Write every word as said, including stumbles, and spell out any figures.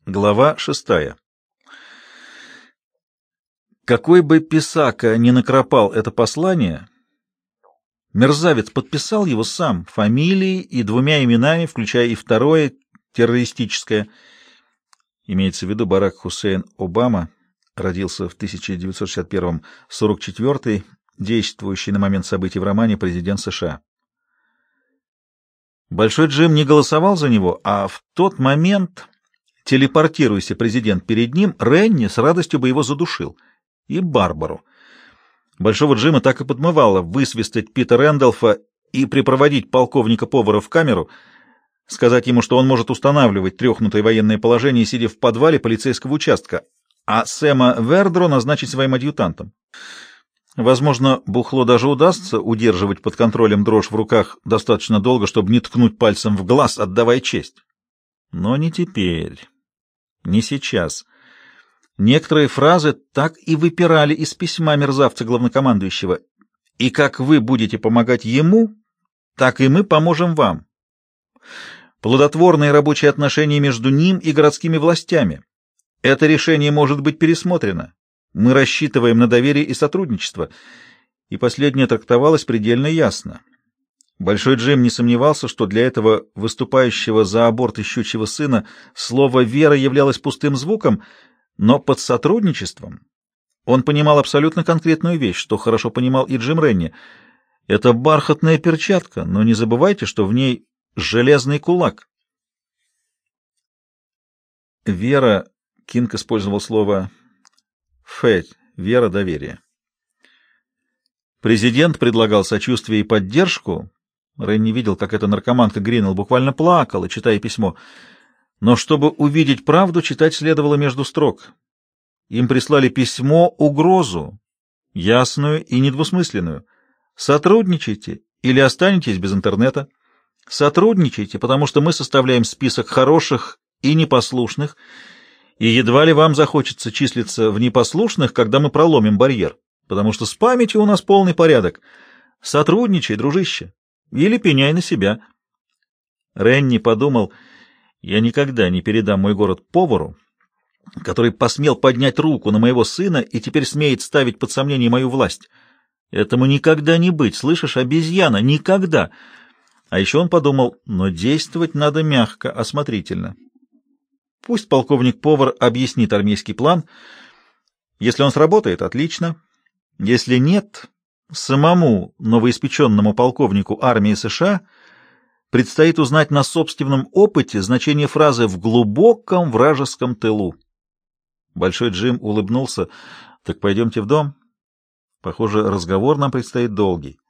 Глава шестая. Какой бы писака ни накропал это послание, мерзавец подписал его сам, фамилией и двумя именами, включая и второе, террористическое. Имеется в виду Барак Хусейн Обама, родился в тысяча девятьсот шестьдесят первом, сорок четвёртый, действующий на момент событий в романе президент США. Большой Джим не голосовал за него, а в тот момент, телепортируйся президент перед ним, Ренни с радостью бы его задушил. И Барбару. Большого Джима так и подмывало высвистать Пита Рэндалфа и припроводить полковника-повара в камеру, сказать ему, что он может устанавливать трехнутое военное положение, сидя в подвале полицейского участка, а Сэма Вердро назначить своим адъютантом. Возможно, Бухло даже удастся удерживать под контролем дрожь в руках достаточно долго, чтобы не ткнуть пальцем в глаз, отдавая честь. Но не теперь. Не сейчас. Некоторые фразы так и выпирали из письма мерзавца главнокомандующего. «И как вы будете помогать ему, так и мы поможем вам». Плодотворные рабочие отношения между ним и городскими властями. Это решение может быть пересмотрено. Мы рассчитываем на доверие и сотрудничество. И последнее трактовалось предельно ясно. Большой Джим не сомневался, что для этого выступающего за аборт ищущего сына слово «вера» являлось пустым звуком, но под сотрудничеством он понимал абсолютно конкретную вещь, что хорошо понимал и Джим Ренни. Это бархатная перчатка, но не забывайте, что в ней железный кулак. Вера, Кинг использовал слово «фэйт», вера, доверие. Президент предлагал сочувствие и поддержку. Ренни видел, как эта наркоманка Гринелл буквально плакала, читая письмо. Но чтобы увидеть правду, читать следовало между строк. Им прислали письмо, угрозу, ясную и недвусмысленную. Сотрудничайте или останетесь без интернета. Сотрудничайте, потому что мы составляем список хороших и непослушных, и едва ли вам захочется числиться в непослушных, когда мы проломим барьер, потому что с памятью у нас полный порядок. Сотрудничай, дружище, или пеняй на себя. Ренни подумал: я никогда не передам мой город повару, который посмел поднять руку на моего сына и теперь смеет ставить под сомнение мою власть. Этому никогда не быть, слышишь, обезьяна, никогда. А еще он подумал: но действовать надо мягко, осмотрительно. Пусть полковник-повар объяснит армейский план. Если он сработает, отлично. Если нет, самому новоиспеченному полковнику армии США предстоит узнать на собственном опыте значение фразы «в глубоком вражеском тылу». Большой Джим улыбнулся. «Так пойдемте в дом. Похоже, разговор нам предстоит долгий».